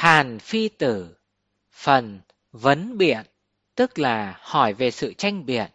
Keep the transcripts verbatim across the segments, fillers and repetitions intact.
Hàn Phi Tử. Phần vấn biện, tức là hỏi về sự tranh biện.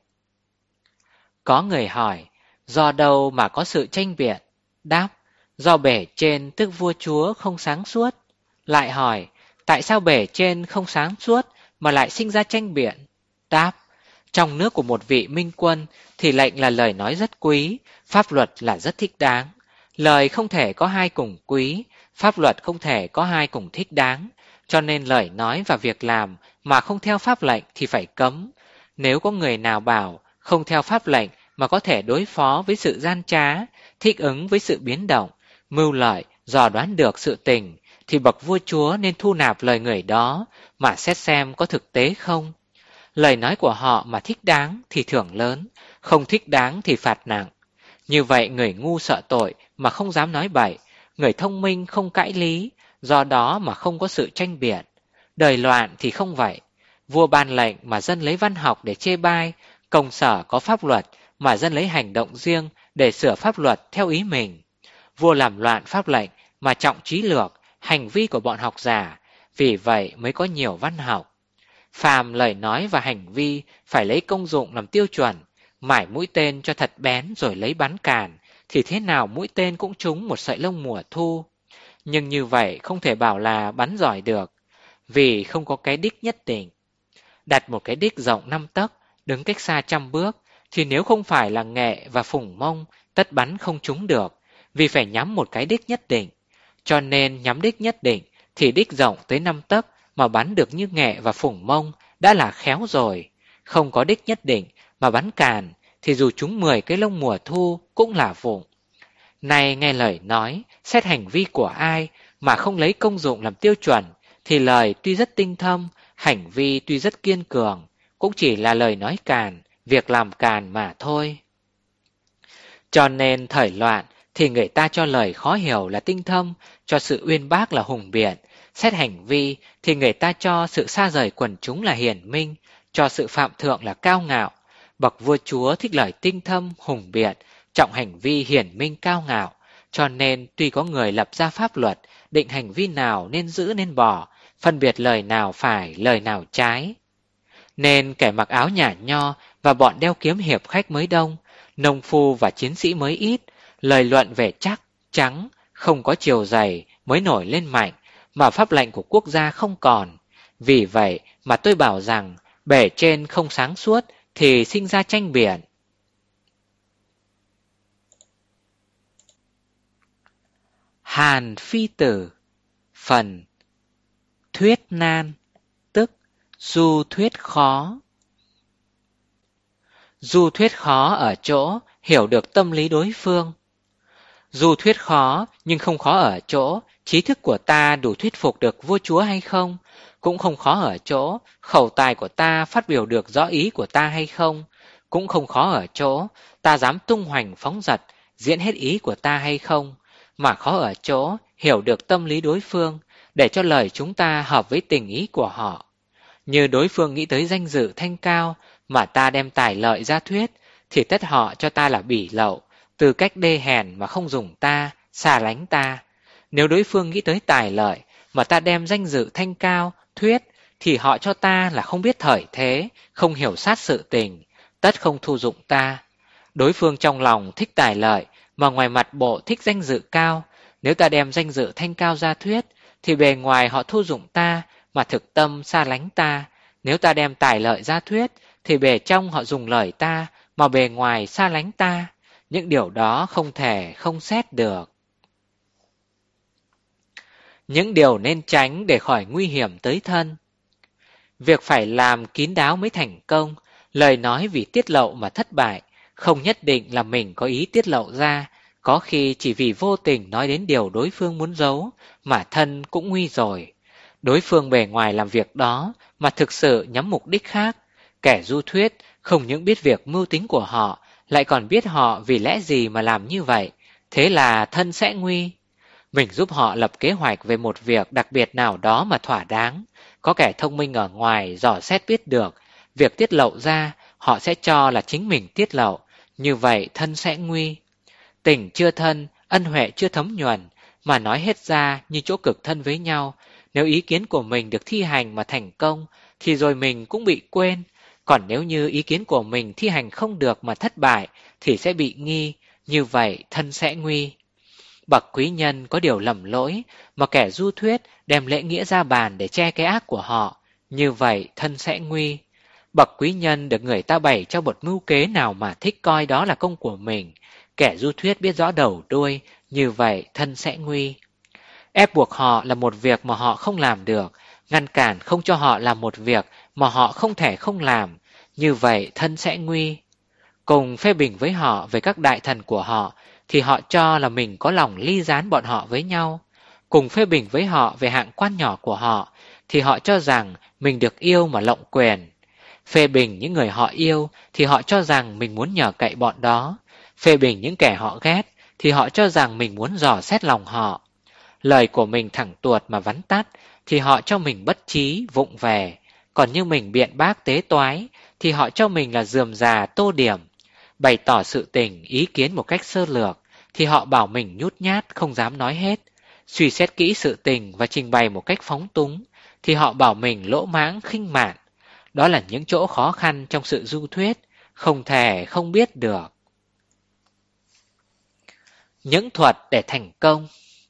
Có người hỏi, do đâu mà có sự tranh biện? Đáp, do bể trên tức vua chúa không sáng suốt. Lại hỏi, tại sao bể trên không sáng suốt mà lại sinh ra tranh biện? Đáp, trong nước của một vị minh quân thì lệnh là lời nói rất quý, pháp luật là rất thích đáng. Lời không thể có hai cùng quý, pháp luật không thể có hai cùng thích đáng, cho nên lời nói và việc làm mà không theo pháp lệnh thì phải cấm. Nếu có người nào bảo không theo pháp lệnh mà có thể đối phó với sự gian trá, thích ứng với sự biến động, mưu lợi, dò đoán được sự tình, thì bậc vua chúa nên thu nạp lời người đó mà xét xem có thực tế không. Lời nói của họ mà thích đáng thì thưởng lớn, không thích đáng thì phạt nặng. Như vậy người ngu sợ tội mà không dám nói bậy, người thông minh không cãi lý, do đó mà không có sự tranh biện. Đời loạn thì không vậy. Vua ban lệnh mà dân lấy văn học để chê bai, công sở có pháp luật mà dân lấy hành động riêng để sửa pháp luật theo ý mình. Vua làm loạn pháp lệnh mà trọng trí lược, hành vi của bọn học giả, vì vậy mới có nhiều văn học. Phàm lời nói và hành vi phải lấy công dụng làm tiêu chuẩn, mải mũi tên cho thật bén rồi lấy bắn càn, thì thế nào mũi tên cũng trúng một sợi lông mùa thu. Nhưng như vậy không thể bảo là bắn giỏi được, vì không có cái đích nhất định. Đặt một cái đích rộng năm tấc, đứng cách xa trăm bước, thì nếu không phải là nghệ và phủng mông, tất bắn không trúng được, vì phải nhắm một cái đích nhất định. Cho nên nhắm đích nhất định, thì đích rộng tới năm tấc mà bắn được như nghệ và phủng mông đã là khéo rồi. Không có đích nhất định mà bắn càn, thì dù trúng mười cái lông mùa thu cũng là vụng. Nay nghe lời nói, xét hành vi của ai mà không lấy công dụng làm tiêu chuẩn, thì lời tuy rất tinh thâm, hành vi tuy rất kiên cường, cũng chỉ là lời nói càn, việc làm càn mà thôi. Cho nên thời loạn thì người ta cho lời khó hiểu là tinh thâm, cho sự uyên bác là hùng biện. Xét hành vi thì người ta cho sự xa rời quần chúng là hiển minh, cho sự phạm thượng là cao ngạo. Bậc vua chúa thích lời tinh thâm, hùng biện, trọng hành vi hiển minh cao ngạo. Cho nên tuy có người lập ra pháp luật, định hành vi nào nên giữ nên bỏ, phân biệt lời nào phải, lời nào trái. Nên kẻ mặc áo nhả nho và bọn đeo kiếm hiệp khách mới đông, nông phu và chiến sĩ mới ít, lời luận về chắc, trắng, không có chiều dày mới nổi lên mạnh, mà pháp lệnh của quốc gia không còn. Vì vậy mà tôi bảo rằng bể trên không sáng suốt thì sinh ra tranh biện. Hàn Phi Tử. Phần thuyết nan, tức du thuyết khó. Du thuyết khó ở chỗ hiểu được tâm lý đối phương. Du thuyết khó nhưng không khó ở chỗ trí thức của ta đủ thuyết phục được vua chúa hay không, cũng không khó ở chỗ khẩu tài của ta phát biểu được rõ ý của ta hay không, cũng không khó ở chỗ ta dám tung hoành phóng dật diễn hết ý của ta hay không, mà khó ở chỗ hiểu được tâm lý đối phương để cho lời chúng ta hợp với tình ý của họ. Như đối phương nghĩ tới danh dự thanh cao mà ta đem tài lợi ra thuyết, thì tất họ cho ta là bỉ lậu, từ cách đê hèn mà không dùng ta, xa lánh ta. Nếu đối phương nghĩ tới tài lợi mà ta đem danh dự thanh cao thuyết, thì họ cho ta là không biết thời thế, không hiểu sát sự tình, tất không thu dụng ta. Đối phương trong lòng thích tài lợi mà ngoài mặt bộ thích danh dự cao, nếu ta đem danh dự thanh cao ra thuyết, thì bề ngoài họ thu dụng ta mà thực tâm xa lánh ta. Nếu ta đem tài lợi ra thuyết, thì bề trong họ dùng lời ta mà bề ngoài xa lánh ta. Những điều đó không thể không xét được. Những điều nên tránh để khỏi nguy hiểm tới thân. Việc phải làm kín đáo mới thành công, lời nói vì tiết lộ mà thất bại, không nhất định là mình có ý tiết lộ ra, có khi chỉ vì vô tình nói đến điều đối phương muốn giấu, mà thân cũng nguy rồi. Đối phương bề ngoài làm việc đó mà thực sự nhắm mục đích khác. Kẻ du thuyết không những biết việc mưu tính của họ, lại còn biết họ vì lẽ gì mà làm như vậy, thế là thân sẽ nguy. Mình giúp họ lập kế hoạch về một việc đặc biệt nào đó mà thỏa đáng. Có kẻ thông minh ở ngoài dò xét biết được, việc tiết lộ ra họ sẽ cho là chính mình tiết lộ, như vậy thân sẽ nguy. Tình chưa thân, ân huệ chưa thấm nhuần, mà nói hết ra như chỗ cực thân với nhau, Nếu ý kiến của mình được thi hành mà thành công, thì rồi mình cũng bị quên. Còn nếu như ý kiến của mình thi hành không được mà thất bại, thì sẽ bị nghi, như vậy thân sẽ nguy. Bậc quý nhân có điều lầm lỗi, mà kẻ du thuyết đem lễ nghĩa ra bàn để che cái ác của họ, như vậy thân sẽ nguy. Bậc quý nhân được người ta bày cho một mưu kế nào mà thích coi đó là công của mình, kẻ du thuyết biết rõ đầu đuôi, như vậy thân sẽ nguy. Ép buộc họ là một việc mà họ không làm được, ngăn cản không cho họ làm một việc mà họ không thể không làm, như vậy thân sẽ nguy. Cùng phê bình với họ về các đại thần của họ, thì họ cho là mình có lòng ly gián bọn họ với nhau. Cùng phê bình với họ về hạng quan nhỏ của họ, thì họ cho rằng mình được yêu mà lộng quyền. Phê bình những người họ yêu, thì họ cho rằng mình muốn nhờ cậy bọn đó. Phê bình những kẻ họ ghét, thì họ cho rằng mình muốn dò xét lòng họ. Lời của mình thẳng tuột mà vắn tắt, thì họ cho mình bất trí, vụng về. Còn như mình biện bác tế toái, thì họ cho mình là rườm rà, tô điểm. Bày tỏ sự tình, ý kiến một cách sơ lược, thì họ bảo mình nhút nhát, không dám nói hết. Suy xét kỹ sự tình và trình bày một cách phóng túng, thì họ bảo mình lỗ mãng, khinh mạn. Đó là những chỗ khó khăn trong sự du thuyết, không thể không biết được. Những thuật để thành công.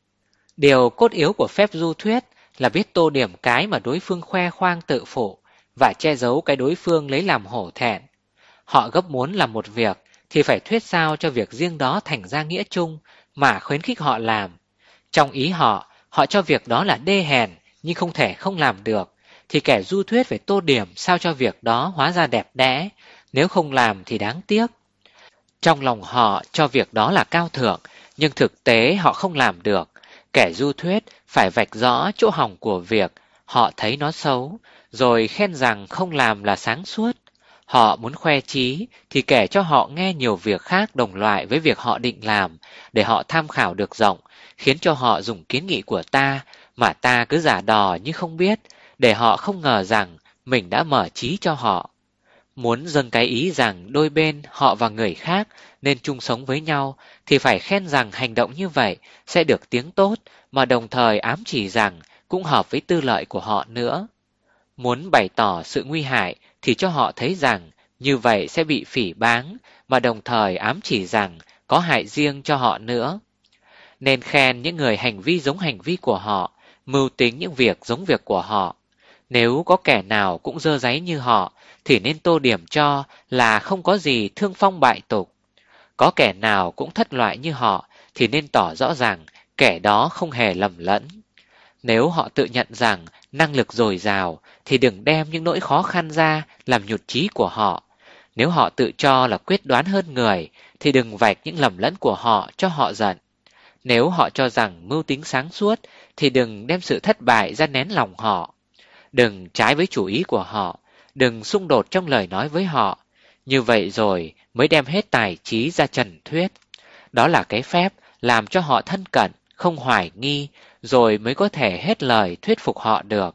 Điều cốt yếu của phép du thuyết là biết tô điểm cái mà đối phương khoe khoang tự phụ và che giấu cái đối phương lấy làm hổ thẹn. Họ gấp muốn làm một việc thì phải thuyết sao cho việc riêng đó thành ra nghĩa chung mà khuyến khích họ làm. Trong ý họ, họ cho việc đó là đê hèn nhưng không thể không làm được, thì kẻ du thuyết phải tô điểm sao cho việc đó hóa ra đẹp đẽ, nếu không làm thì đáng tiếc. Trong lòng họ cho việc đó là cao thượng, nhưng thực tế họ không làm được. Kẻ du thuyết phải vạch rõ chỗ hỏng của việc, họ thấy nó xấu, rồi khen rằng không làm là sáng suốt. Họ muốn khoe trí thì kể cho họ nghe nhiều việc khác đồng loại với việc họ định làm, để họ tham khảo được rộng, khiến cho họ dùng kiến nghị của ta, mà ta cứ giả đò như không biết, để họ không ngờ rằng mình đã mở trí cho họ. Muốn dâng cái ý rằng đôi bên họ và người khác nên chung sống với nhau, thì phải khen rằng hành động như vậy sẽ được tiếng tốt, mà đồng thời ám chỉ rằng cũng hợp với tư lợi của họ nữa. Muốn bày tỏ sự nguy hại thì cho họ thấy rằng như vậy sẽ bị phỉ báng, mà đồng thời ám chỉ rằng có hại riêng cho họ nữa. Nên khen những người hành vi giống hành vi của họ, mưu tính những việc giống việc của họ. Nếu có kẻ nào cũng dơ dáy như họ, thì nên tô điểm cho là không có gì thương phong bại tục. Có kẻ nào cũng thất loại như họ, thì nên tỏ rõ rằng kẻ đó không hề lầm lẫn. Nếu họ tự nhận rằng năng lực dồi dào, thì đừng đem những nỗi khó khăn ra làm nhụt chí của họ. Nếu họ tự cho là quyết đoán hơn người, thì đừng vạch những lầm lẫn của họ cho họ giận. Nếu họ cho rằng mưu tính sáng suốt, thì đừng đem sự thất bại ra nén lòng họ. Đừng trái với chủ ý của họ, đừng xung đột trong lời nói với họ. Như vậy rồi mới đem hết tài trí ra trần thuyết. Đó là cái phép làm cho họ thân cận, không hoài nghi, rồi mới có thể hết lời thuyết phục họ được.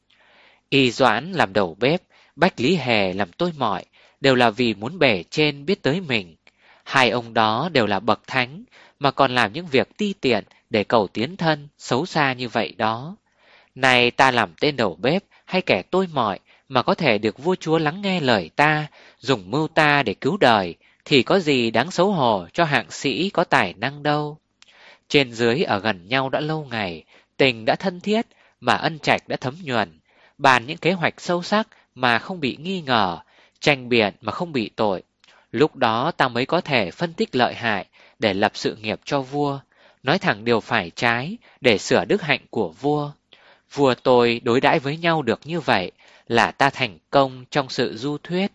Y Doãn làm đầu bếp, Bách Lý Hề làm tôi mọi, đều là vì muốn bề trên biết tới mình. Hai ông đó đều là bậc thánh, mà còn làm những việc ti tiện để cầu tiến thân, xấu xa như vậy đó. Này ta làm tên đầu bếp hay kẻ tôi mọi, mà có thể được vua chúa lắng nghe lời ta, dùng mưu ta để cứu đời, thì có gì đáng xấu hổ cho hạng sĩ có tài năng đâu. Trên dưới ở gần nhau đã lâu ngày, tình đã thân thiết, mà ân trạch đã thấm nhuần, bàn những kế hoạch sâu sắc mà không bị nghi ngờ, tranh biện mà không bị tội. Lúc đó ta mới có thể phân tích lợi hại để lập sự nghiệp cho vua, nói thẳng điều phải trái để sửa đức hạnh của vua. Vua tôi đối đãi với nhau được như vậy là ta thành công trong sự du thuyết.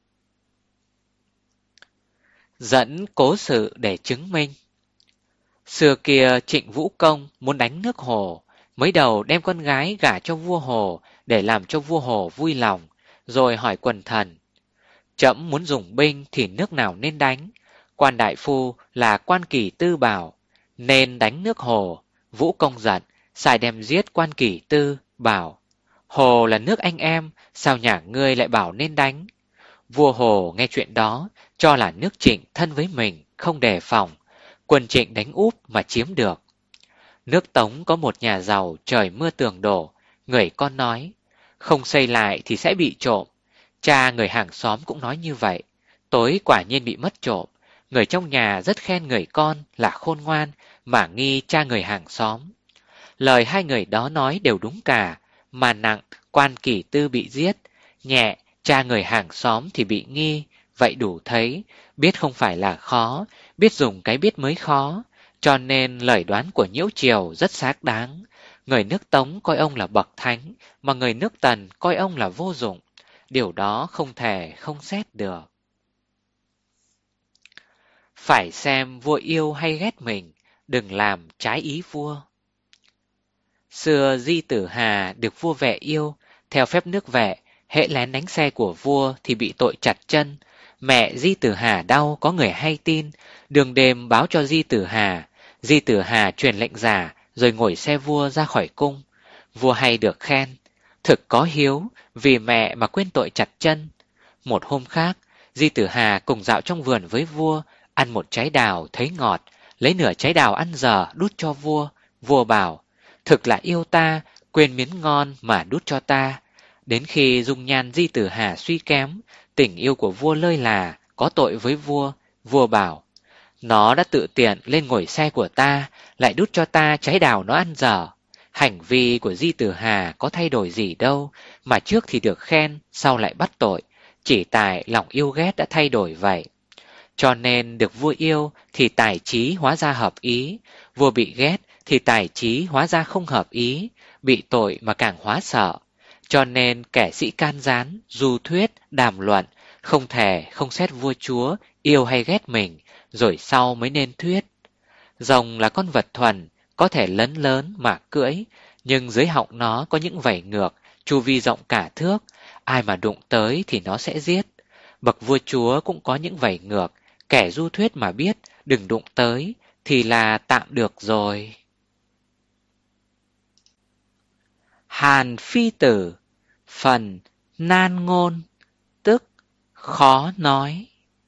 Dẫn cố sự để chứng minh. Xưa kia Trịnh Vũ Công muốn đánh nước Hồ, mới đầu đem con gái gả cho vua Hồ để làm cho vua Hồ vui lòng, rồi hỏi quần thần: Trẫm muốn dùng binh thì nước nào nên đánh? Quan đại phu là Quan Kỳ Tư bảo nên đánh nước Hồ. Vũ Công giận, sai đem giết Quan Kỳ Tư, bảo: Hồ là nước anh em, sao nhà ngươi lại bảo nên đánh? Vua Hồ nghe chuyện đó, cho là nước Trịnh thân với mình, không đề phòng, quân Trịnh đánh úp mà chiếm được. Nước Tống có một nhà giàu trời mưa tường đổ, Người con nói, không xây lại thì sẽ bị trộm. Cha người hàng xóm cũng nói như vậy. Tối quả nhiên bị mất trộm. Người trong nhà rất khen người con là khôn ngoan, mà nghi cha người hàng xóm. Lời hai người đó nói đều đúng cả, mà nặng quan kỷ tư bị giết, nhẹ cha người hàng xóm thì bị nghi. Vậy đủ thấy, biết không phải là khó, biết dùng cái biết mới khó. Cho nên lời đoán của Nhiễu Triều rất xác đáng. Người nước Tống coi ông là bậc thánh, mà người nước Tần coi ông là vô dụng. Điều đó không thể không xét được. Phải xem vua yêu hay ghét mình, đừng làm trái ý vua. Xưa Di Tử Hà được vua Vệ yêu, theo phép nước Vệ, hễ lén đánh xe của vua thì bị tội chặt chân. Mẹ Di Tử Hà đau có người hay tin, đường đêm báo cho Di Tử Hà. Di Tử Hà truyền lệnh giả, rồi ngồi xe vua ra khỏi cung. Vua hay được khen, thực có hiếu, vì mẹ mà quên tội chặt chân. Một hôm khác, Di Tử Hà cùng dạo trong vườn với vua, ăn một trái đào thấy ngọt, lấy nửa trái đào ăn dở đút cho vua. Vua bảo, thực là yêu ta, quên miếng ngon mà đút cho ta. Đến khi dung nhan Di Tử Hà suy kém, tình yêu của vua lơi là, có tội với vua. Vua bảo, nó đã tự tiện lên ngồi xe của ta, lại đút cho ta trái đào nó ăn dở. Hành vi của Di Tử Hà có thay đổi gì đâu, mà trước thì được khen, sau lại bắt tội. Chỉ tại lòng yêu ghét đã thay đổi vậy. Cho nên được vua yêu thì tài trí hóa ra hợp ý, vua bị ghét thì tài trí hóa ra không hợp ý, bị tội mà càng hóa sợ. Cho nên kẻ sĩ can gián, du thuyết, đàm luận, không thể không xét vua chúa yêu hay ghét mình, rồi sau mới nên thuyết. Rồng là con vật thuần, có thể lớn lớn mà cưỡi, nhưng dưới họng nó có những vảy ngược, chu vi rộng cả thước, ai mà đụng tới thì nó sẽ giết. Bậc vua chúa cũng có những vảy ngược, kẻ du thuyết mà biết đừng đụng tới thì là tạm được rồi. Hàn Phi Tử, phần nan ngôn, tức khó nói.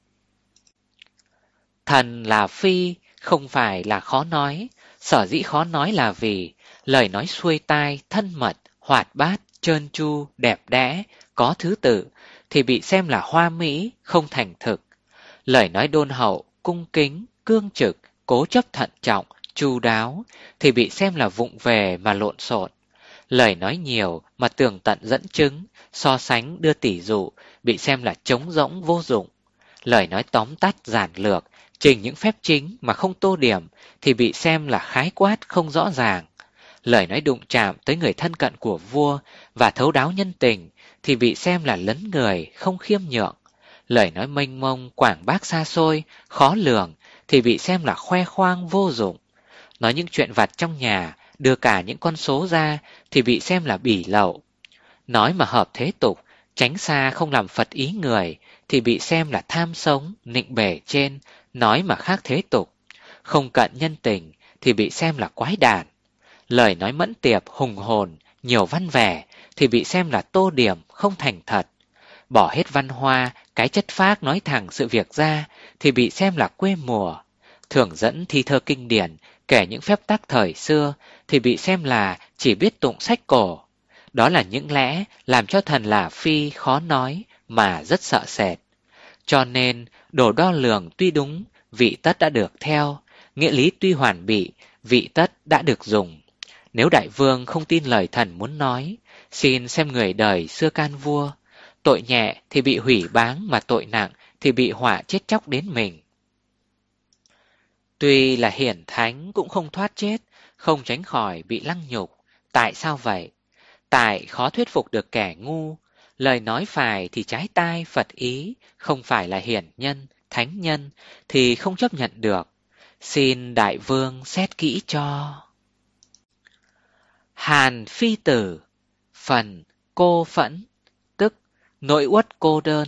Thần là phi, không phải là khó nói. Sở dĩ khó nói là vì lời nói xuôi tai, thân mật, hoạt bát, trơn tru, đẹp đẽ, có thứ tự thì bị xem là hoa mỹ, không thành thực. Lời nói đôn hậu, cung kính, cương trực, cố chấp thận trọng, chu đáo thì bị xem là vụng về mà lộn xộn. Lời nói nhiều mà tường tận dẫn chứng, so sánh đưa tỉ dụ bị xem là trống rỗng vô dụng. Lời nói tóm tắt giản lược, trình những phép chính mà không tô điểm thì bị xem là khái quát không rõ ràng. Lời nói đụng chạm tới người thân cận của vua và thấu đáo nhân tình thì bị xem là lấn người không khiêm nhượng. Lời nói mênh mông quảng bác xa xôi, khó lường thì bị xem là khoe khoang vô dụng. Nói những chuyện vặt trong nhà, đưa cả những con số ra thì bị xem là bỉ lậu. Nói mà hợp thế tục, tránh xa không làm phật ý người thì bị xem là tham sống, nịnh bề trên. Nói mà khác thế tục, không cận nhân tình thì bị xem là quái đản. Lời nói mẫn tiệp, hùng hồn, nhiều văn vẻ thì bị xem là tô điểm, không thành thật. Bỏ hết văn hoa, cái chất phác nói thẳng sự việc ra thì bị xem là quê mùa. Thường dẫn thi thơ kinh điển, kể những phép tắc thời xưa thì bị xem là chỉ biết tụng sách cổ. Đó là những lẽ làm cho thần là phi khó nói mà rất sợ sệt. Cho nên đồ đo lường tuy đúng, vị tất đã được theo, nghĩa lý tuy hoàn bị, vị tất đã được dùng. Nếu đại vương không tin lời thần muốn nói, xin xem người đời xưa can vua. Tội nhẹ thì bị hủy báng, mà tội nặng thì bị họa chết chóc đến mình. Tuy là hiển thánh cũng không thoát chết, không tránh khỏi bị lăng nhục. Tại sao vậy? Tại khó thuyết phục được kẻ ngu. Lời nói phải thì trái tai Phật ý, không phải là hiển nhân, thánh nhân thì không chấp nhận được. Xin đại vương xét kỹ cho. Hàn Phi Tử, phần cô phẫn, tức nỗi uất cô đơn.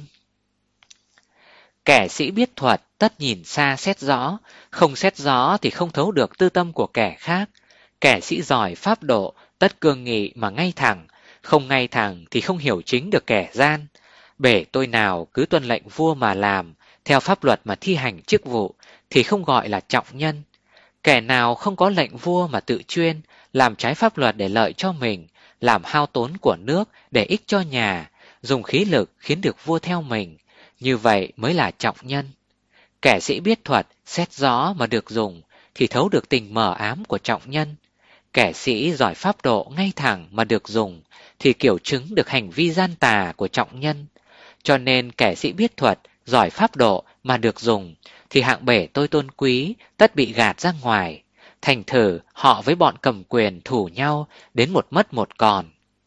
Kẻ sĩ biết thuật tất nhìn xa xét rõ, không xét rõ thì không thấu được tư tâm của kẻ khác. Kẻ sĩ giỏi pháp độ tất cương nghị mà ngay thẳng, không ngay thẳng thì không hiểu chính được kẻ gian. Bể tôi nào cứ tuân lệnh vua mà làm, theo pháp luật mà thi hành chức vụ thì không gọi là trọng nhân. Kẻ nào không có lệnh vua mà tự chuyên, làm trái pháp luật để lợi cho mình làm hao tốn của nước để ích cho nhà, dùng khí lực khiến được vua theo mình, như vậy mới là trọng nhân. Kẻ sĩ biết thuật, xét rõ mà được dùng, thì thấu được tình mờ ám của trọng nhân. Kẻ sĩ giỏi pháp độ ngay thẳng mà được dùng, thì kiểu chứng được hành vi gian tà của trọng nhân. Cho nên kẻ sĩ biết thuật, giỏi pháp độ mà được dùng, thì hạng bể tôi tôn quý tất bị gạt ra ngoài. Thành thử họ với bọn cầm quyền thủ nhau đến một mất một còn.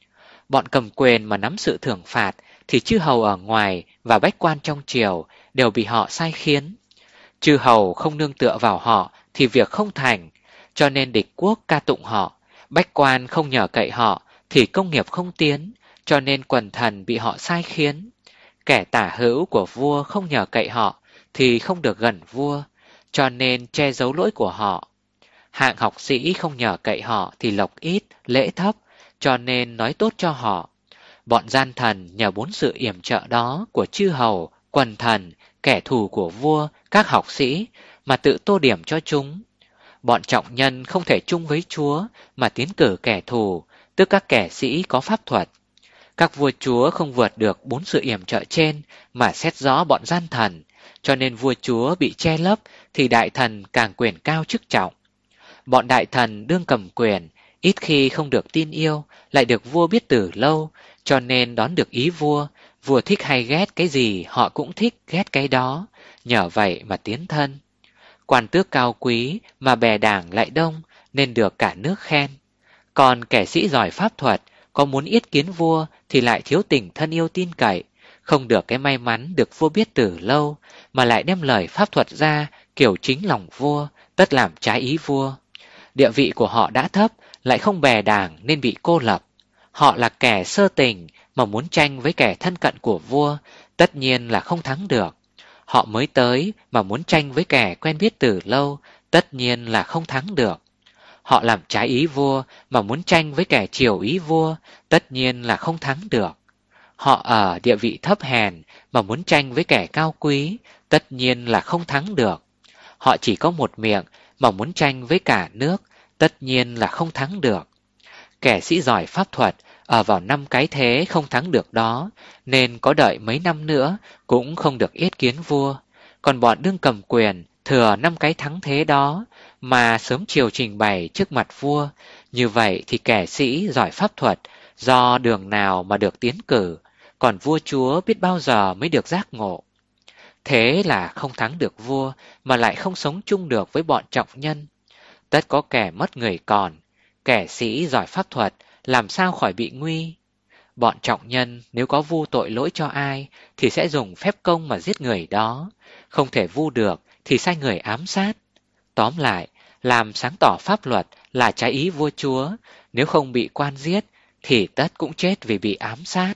Bọn cầm quyền mà nắm sự thưởng phạt thì chư hầu ở ngoài và bách quan trong triều đều bị họ sai khiến. Chư hầu không nương tựa vào họ thì việc không thành, cho nên địch quốc ca tụng họ. Bách quan không nhờ cậy họ thì công nghiệp không tiến, cho nên quần thần bị họ sai khiến. Kẻ tả hữu của vua không nhờ cậy họ thì không được gần vua, cho nên che giấu lỗi của họ. Hạng học sĩ không nhờ cậy họ thì lộc ít, lễ thấp, cho nên nói tốt cho họ. Bọn gian thần nhờ bốn sự yểm trợ đó của chư hầu, quần thần, kẻ thù của vua, các học sĩ mà tự tô điểm cho chúng. Bọn trọng nhân không thể chung với chúa mà tiến cử kẻ thù, tức các kẻ sĩ có pháp thuật. Các vua chúa không vượt được bốn sự yểm trợ trên mà xét rõ bọn gian thần, cho nên vua chúa bị che lấp thì đại thần càng quyền cao chức trọng. Bọn đại thần đương cầm quyền, ít khi không được tin yêu, lại được vua biết từ lâu, cho nên đón được ý vua. Vua thích hay ghét cái gì họ cũng thích ghét cái đó, nhờ vậy mà tiến thân. Quan tước cao quý mà bè đảng lại đông nên được cả nước khen. Còn kẻ sĩ giỏi pháp thuật, có muốn yết kiến vua thì lại thiếu tình thân yêu tin cậy, không được cái may mắn được vua biết từ lâu, mà lại đem lời pháp thuật ra kiểu chính lòng vua, tất làm trái ý vua. Địa vị của họ đã thấp, lại không bè đảng nên bị cô lập. Họ là kẻ sơ tình mà muốn tranh với kẻ thân cận của vua, tất nhiên là không thắng được. Họ mới tới mà muốn tranh với kẻ quen biết từ lâu, tất nhiên là không thắng được. Họ làm trái ý vua mà muốn tranh với kẻ chiều ý vua, tất nhiên là không thắng được. Họ ở địa vị thấp hèn mà muốn tranh với kẻ cao quý, tất nhiên là không thắng được. Họ chỉ có một miệng mà muốn tranh với cả nước, tất nhiên là không thắng được. Kẻ sĩ giỏi pháp thuật ở vào năm cái thế không thắng được đó, nên có đợi mấy năm nữa cũng không được yết kiến vua. Còn bọn đương cầm quyền thừa năm cái thắng thế đó mà sớm chiều trình bày trước mặt vua, như vậy thì kẻ sĩ giỏi pháp thuật do đường nào mà được tiến cử, còn vua chúa biết bao giờ mới được giác ngộ. Thế là không thắng được vua mà lại không sống chung được với bọn trọng nhân. Tất có kẻ mất người còn, kẻ sĩ giỏi pháp thuật làm sao khỏi bị nguy. Bọn trọng nhân nếu có vu tội lỗi cho ai thì sẽ dùng phép công mà giết người đó, không thể vu được thì sai người ám sát. Tóm lại, làm sáng tỏ pháp luật là trái ý vua chúa, nếu không bị quan giết thì tất cũng chết vì bị ám sát.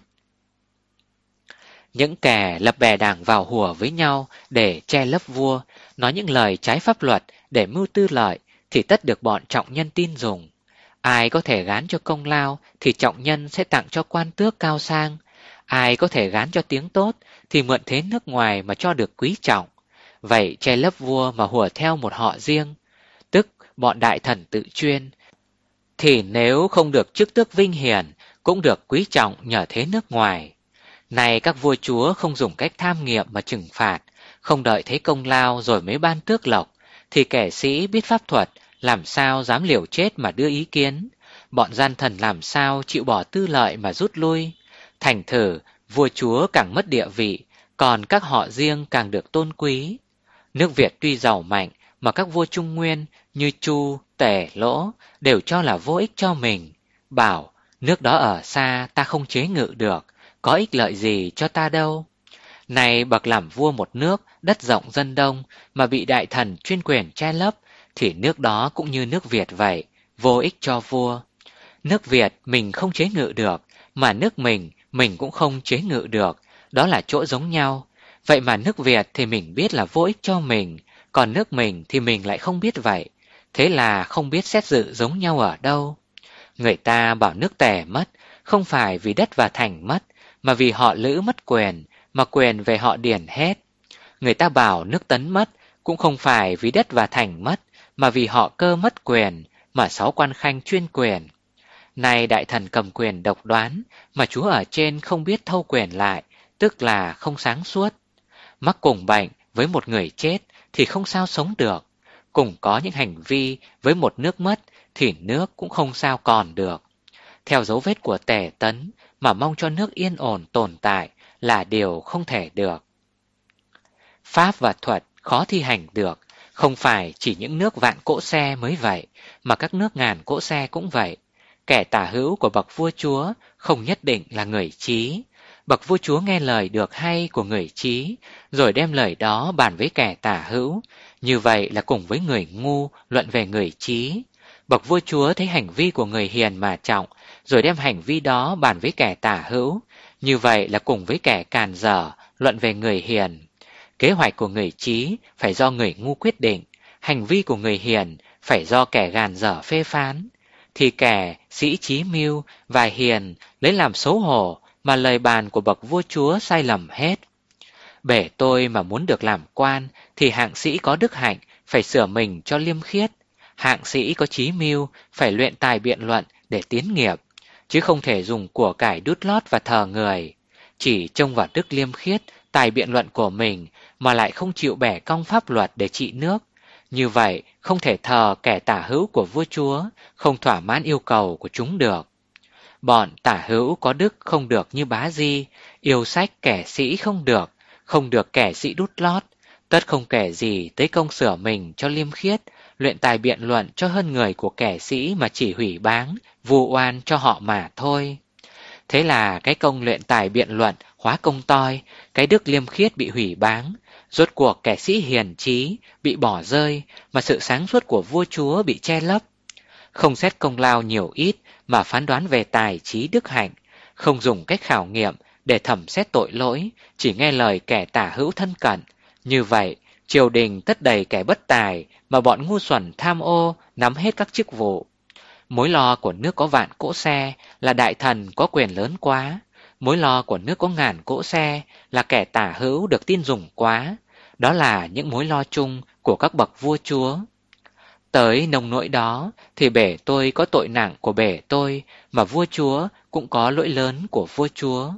Những kẻ lập bè đảng vào hùa với nhau để che lấp vua, nói những lời trái pháp luật để mưu tư lợi thì tất được bọn trọng nhân tin dùng. Ai có thể gán cho công lao thì trọng nhân sẽ tặng cho quan tước cao sang. Ai có thể gán cho tiếng tốt thì mượn thế nước ngoài mà cho được quý trọng. Vậy che lấp vua mà hùa theo một họ riêng, tức bọn đại thần tự chuyên, thì nếu không được chức tước vinh hiển cũng được quý trọng nhờ thế nước ngoài. Này các vua chúa không dùng cách tham nghiệm mà trừng phạt, không đợi thấy công lao rồi mới ban tước lộc, thì kẻ sĩ biết pháp thuật làm sao dám liều chết mà đưa ý kiến, bọn gian thần làm sao chịu bỏ tư lợi mà rút lui. Thành thử vua chúa càng mất địa vị, còn các họ riêng càng được tôn quý. Nước Việt tuy giàu mạnh mà các vua Trung Nguyên như Chu, Tề, Lỗ đều cho là vô ích cho mình, bảo nước đó ở xa ta không chế ngự được, có ích lợi gì cho ta đâu. Này bậc làm vua một nước đất rộng dân đông mà bị đại thần chuyên quyền che lấp, thì nước đó cũng như nước Việt vậy, vô ích cho vua. Nước Việt mình không chế ngự được, mà nước mình mình cũng không chế ngự được, đó là chỗ giống nhau. Vậy mà nước Việt thì mình biết là vô ích cho mình, còn nước mình thì mình lại không biết vậy. Thế là không biết xét dự giống nhau ở đâu. Người ta bảo nước Tề mất, không phải vì đất và thành mất, mà vì họ Lữ mất quyền, mà quyền về họ Điền hết. Người ta bảo nước Tấn mất, cũng không phải vì đất và thành mất, mà vì họ Cơ mất quyền, mà sáu quan khanh chuyên quyền. Này đại thần cầm quyền độc đoán, mà chúa ở trên không biết thâu quyền lại, tức là không sáng suốt. Mắc cùng bệnh với một người chết thì không sao sống được, cùng có những hành vi với một nước mất thì nước cũng không sao còn được. Theo dấu vết của Tề Tấn mà mong cho nước yên ổn tồn tại là điều không thể được. Pháp và thuật khó thi hành được, không phải chỉ những nước vạn cỗ xe mới vậy, mà các nước ngàn cỗ xe cũng vậy. Kẻ tả hữu của bậc vua chúa không nhất định là người trí. Bậc vua chúa nghe lời được hay của người trí, rồi đem lời đó bàn với kẻ tả hữu, như vậy là cùng với người ngu luận về người trí. Bậc vua chúa thấy hành vi của người hiền mà trọng, rồi đem hành vi đó bàn với kẻ tả hữu, như vậy là cùng với kẻ càn dở luận về người hiền. Kế hoạch của người trí phải do người ngu quyết định, hành vi của người hiền phải do kẻ gàn dở phê phán. Thì kẻ sĩ trí mưu và hiền lấy làm xấu hổ mà lời bàn của bậc vua chúa sai lầm hết. Bể tôi mà muốn được làm quan thì hạng sĩ có đức hạnh phải sửa mình cho liêm khiết, hạng sĩ có trí mưu phải luyện tài biện luận để tiến nghiệp, chứ không thể dùng của cải đút lót và thờ người. Chỉ trông vào đức liêm khiết, tài biện luận của mình mà lại không chịu bẻ cong pháp luật để trị nước. Như vậy không thể thờ kẻ tả hữu của vua chúa, không thỏa mãn yêu cầu của chúng được. Bọn tả hữu có đức không được như Bá Di, yêu sách kẻ sĩ không được, không được kẻ sĩ đút lót, tất không kể gì tới công sửa mình cho liêm khiết, luyện tài biện luận cho hơn người của kẻ sĩ mà chỉ hủy báng, vu oan cho họ mà thôi. Thế là cái công luyện tài biện luận hóa công toi, cái đức liêm khiết bị hủy báng, rốt cuộc kẻ sĩ hiền trí bị bỏ rơi, mà sự sáng suốt của vua chúa bị che lấp. Không xét công lao nhiều ít mà phán đoán về tài trí đức hạnh, không dùng cách khảo nghiệm để thẩm xét tội lỗi, chỉ nghe lời kẻ tả hữu thân cận. Như vậy, triều đình tất đầy kẻ bất tài mà bọn ngu xuẩn tham ô nắm hết các chức vụ. Mối lo của nước có vạn cỗ xe là đại thần có quyền lớn quá, mối lo của nước có ngàn cỗ xe là kẻ tả hữu được tin dùng quá. Đó là những mối lo chung của các bậc vua chúa. Tới nông nỗi đó thì bể tôi có tội nặng của bể tôi, mà vua chúa cũng có lỗi lớn của vua chúa.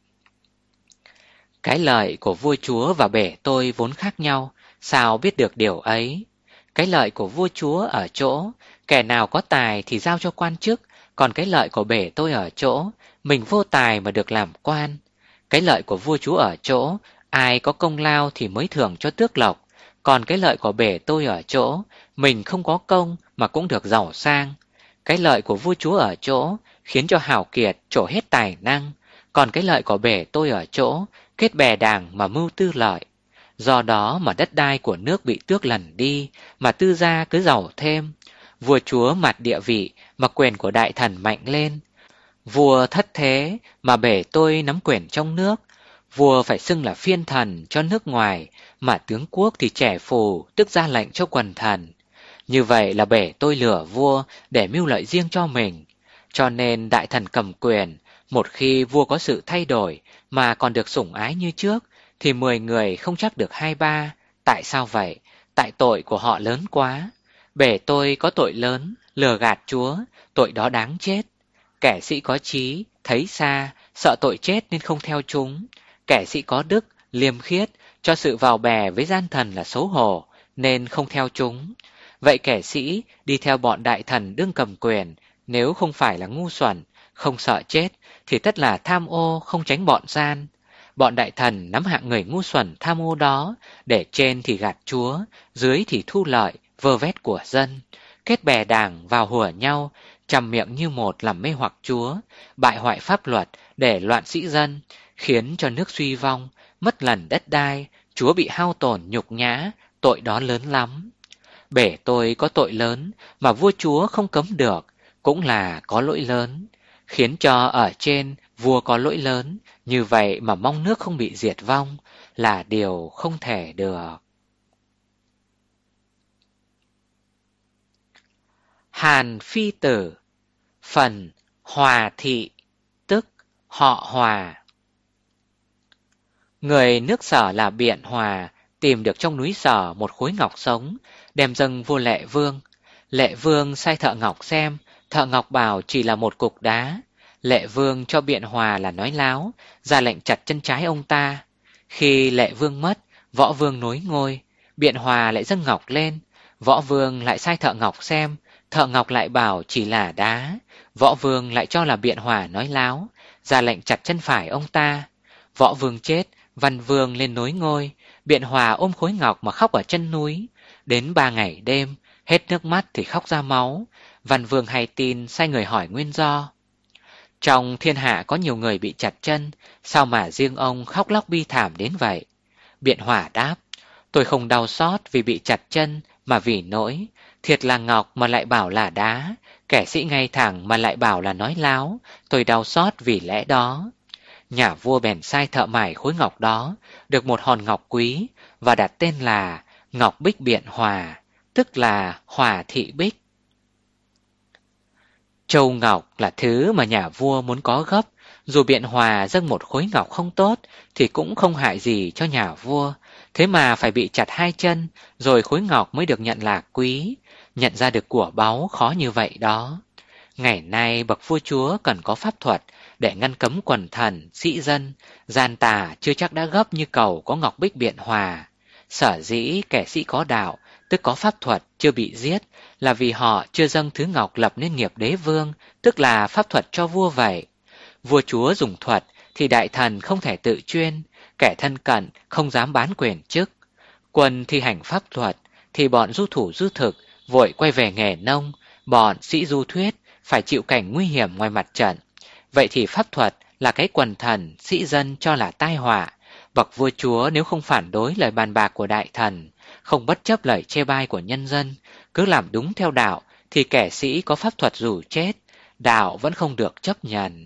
Cái lợi của vua chúa và bể tôi vốn khác nhau, sao biết được điều ấy? Cái lợi của vua chúa ở chỗ, kẻ nào có tài thì giao cho quan chức, còn cái lợi của bể tôi ở chỗ, mình vô tài mà được làm quan. Cái lợi của vua chúa ở chỗ, ai có công lao thì mới thưởng cho tước lộc, còn cái lợi của bể tôi ở chỗ, mình không có công mà cũng được giàu sang. Cái lợi của vua chúa ở chỗ, khiến cho hảo kiệt trổ hết tài năng, còn cái lợi của bể tôi ở chỗ, kết bè đảng mà mưu tư lợi. Do đó mà đất đai của nước bị tước lần đi, mà tư gia cứ giàu thêm. Vua chúa mặt địa vị mà quyền của đại thần mạnh lên. Vua thất thế mà bể tôi nắm quyền trong nước. Vua phải xưng là phiên thần cho nước ngoài, mà tướng quốc thì trẻ phù, tức ra lệnh cho quần thần. Như vậy là bể tôi lừa vua để mưu lợi riêng cho mình. Cho nên đại thần cầm quyền, một khi vua có sự thay đổi mà còn được sủng ái như trước, thì mười người không chắc được hai ba. Tại sao vậy? Tại tội của họ lớn quá. Bể tôi có tội lớn, lừa gạt chúa, tội đó đáng chết. Kẻ sĩ có trí, thấy xa, sợ tội chết nên không theo chúng. Kẻ sĩ có đức, liêm khiết, cho sự vào bè với gian thần là xấu hổ, nên không theo chúng. Vậy kẻ sĩ đi theo bọn đại thần đương cầm quyền, nếu không phải là ngu xuẩn, không sợ chết, thì tất là tham ô không tránh bọn gian. Bọn đại thần nắm hạng người ngu xuẩn tham ô đó, để trên thì gạt chúa, dưới thì thu lợi, vơ vét của dân. Kết bè đảng vào hùa nhau, chằm miệng như một làm mê hoặc chúa, bại hoại pháp luật để loạn sĩ dân, khiến cho nước suy vong, mất lần đất đai, chúa bị hao tổn nhục nhã, tội đó lớn lắm. Bể tôi có tội lớn mà vua chúa không cấm được, cũng là có lỗi lớn, khiến cho ở trên vua có lỗi lớn, như vậy mà mong nước không bị diệt vong là điều không thể được. Hàn Phi Tử. Phần Hòa Thị, tức họ Hòa. Người nước Sở là Biện Hòa tìm được trong núi Sở một khối ngọc sống, đem dâng vua Lệ Vương. Lệ Vương sai thợ ngọc xem, Thợ Ngọc bảo chỉ là một cục đá. Lệ Vương cho biện hòa là nói láo, ra lệnh chặt chân trái ông ta. Khi Lệ Vương mất, Võ Vương nối ngôi, biện hòa lại dâng ngọc lên. Võ Vương lại sai Thợ Ngọc xem, Thợ Ngọc lại bảo chỉ là đá. Võ Vương lại cho là biện hòa nói láo, ra lệnh chặt chân phải ông ta. Võ Vương chết, Văn Vương lên nối ngôi, biện hòa ôm khối ngọc mà khóc ở chân núi. Đến ba ngày đêm, hết nước mắt thì khóc ra máu. Văn Vương hay tin sai người hỏi nguyên do. Trong thiên hạ có nhiều người bị chặt chân, sao mà riêng ông khóc lóc bi thảm đến vậy? Biện hòa đáp, tôi không đau xót vì bị chặt chân, mà vì nỗi thiệt là ngọc mà lại bảo là đá, kẻ sĩ ngay thẳng mà lại bảo là nói láo, tôi đau xót vì lẽ đó. Nhà vua bèn sai thợ mài khối ngọc đó, được một hòn ngọc quý, và đặt tên là Ngọc Bích Biện Hòa, tức là Hòa Thị Bích. Châu ngọc là thứ mà nhà vua muốn có gấp, dù biện hòa dâng một khối ngọc không tốt thì cũng không hại gì cho nhà vua, thế mà phải bị chặt hai chân, rồi khối ngọc mới được nhận là quý, nhận ra được của báu khó như vậy đó. Ngày nay bậc vua chúa cần có pháp thuật để ngăn cấm quần thần, sĩ dân, gian tà chưa chắc đã gấp như cầu có ngọc bích biện hòa. Sở dĩ kẻ sĩ có đạo, tức có pháp thuật chưa bị giết, là vì họ chưa dâng thứ ngọc lập nên nghiệp đế vương, tức là pháp thuật cho vua vậy. Vua chúa dùng thuật thì đại thần không thể tự chuyên, kẻ thân cận không dám bán quyền chức. Quân thi hành pháp thuật thì bọn du thủ du thực vội quay về nghề nông, bọn sĩ du thuyết phải chịu cảnh nguy hiểm ngoài mặt trận. Vậy thì pháp thuật là cái quần thần, sĩ dân cho là tai họa. Bậc vua chúa nếu không phản đối lời bàn bạc của đại thần, không bất chấp lời chê bai của nhân dân, cứ làm đúng theo đạo, thì kẻ sĩ có pháp thuật dù chết, đạo vẫn không được chấp nhận.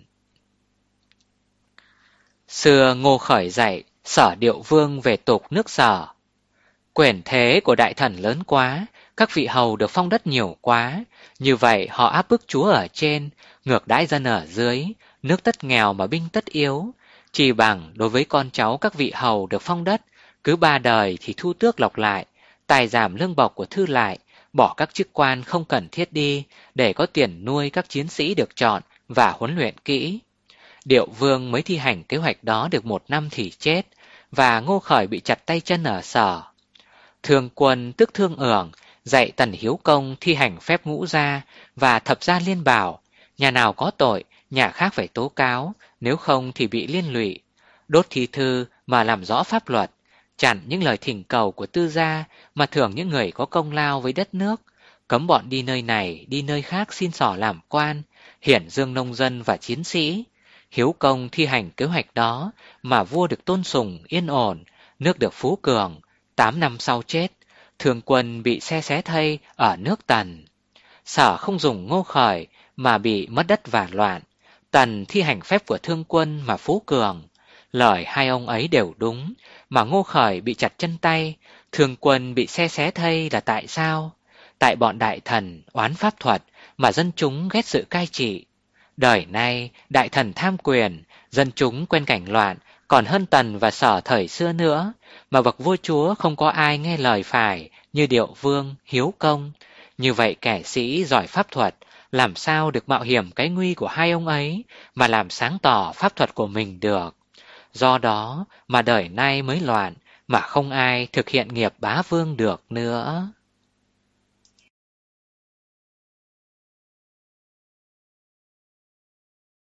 Xưa Ngô Khởi dạy Sở Điệu Vương về tục nước Sở. Quyền thế của đại thần lớn quá, các vị hầu được phong đất nhiều quá, như vậy họ áp bức chúa ở trên, ngược đãi dân ở dưới, nước tất nghèo mà binh tất yếu. Chỉ bằng đối với con cháu các vị hầu được phong đất, cứ ba đời thì thu tước lọc lại, tài giảm lương bọc của thư lại, bỏ các chức quan không cần thiết đi, để có tiền nuôi các chiến sĩ được chọn và huấn luyện kỹ. Điệu Vương mới thi hành kế hoạch đó được một năm thì chết, và Ngô Khởi bị chặt tay chân ở Sở. Thương Quân tức Thương Ưởng dạy Tần Hiếu Công thi hành phép ngũ gia và thập gia liên bảo, nhà nào có tội, nhà khác phải tố cáo, nếu không thì bị liên lụy. Đốt thi thư mà làm rõ pháp luật, chặn những lời thỉnh cầu của tư gia mà thưởng những người có công lao với đất nước, cấm bọn đi nơi này đi nơi khác xin xỏ làm quan, hiển dương nông dân và chiến sĩ. Hiếu Công thi hành kế hoạch đó mà vua được tôn sùng yên ổn, nước được phú cường. Tám năm sau chết, Thương Quân bị xe xé thây ở nước Tần. Sở không dùng Ngô Khởi mà bị mất đất và loạn. Tần thi hành phép của Thương Quân mà phú cường. Lời hai ông ấy đều đúng, mà Ngô Khởi bị chặt chân tay, Thương Quân bị xe xé thây là tại sao? Tại bọn đại thần oán pháp thuật mà dân chúng ghét sự cai trị. Đời nay đại thần tham quyền, dân chúng quen cảnh loạn, còn hơn Tần và Sở thời xưa nữa, mà bậc vua chúa không có ai nghe lời phải như Điệu Vương, Hiếu Công. Như vậy kẻ sĩ giỏi pháp thuật làm sao được mạo hiểm cái nguy của hai ông ấy mà làm sáng tỏ pháp thuật của mình được. Do đó mà đời nay mới loạn, mà không ai thực hiện nghiệp bá vương được nữa.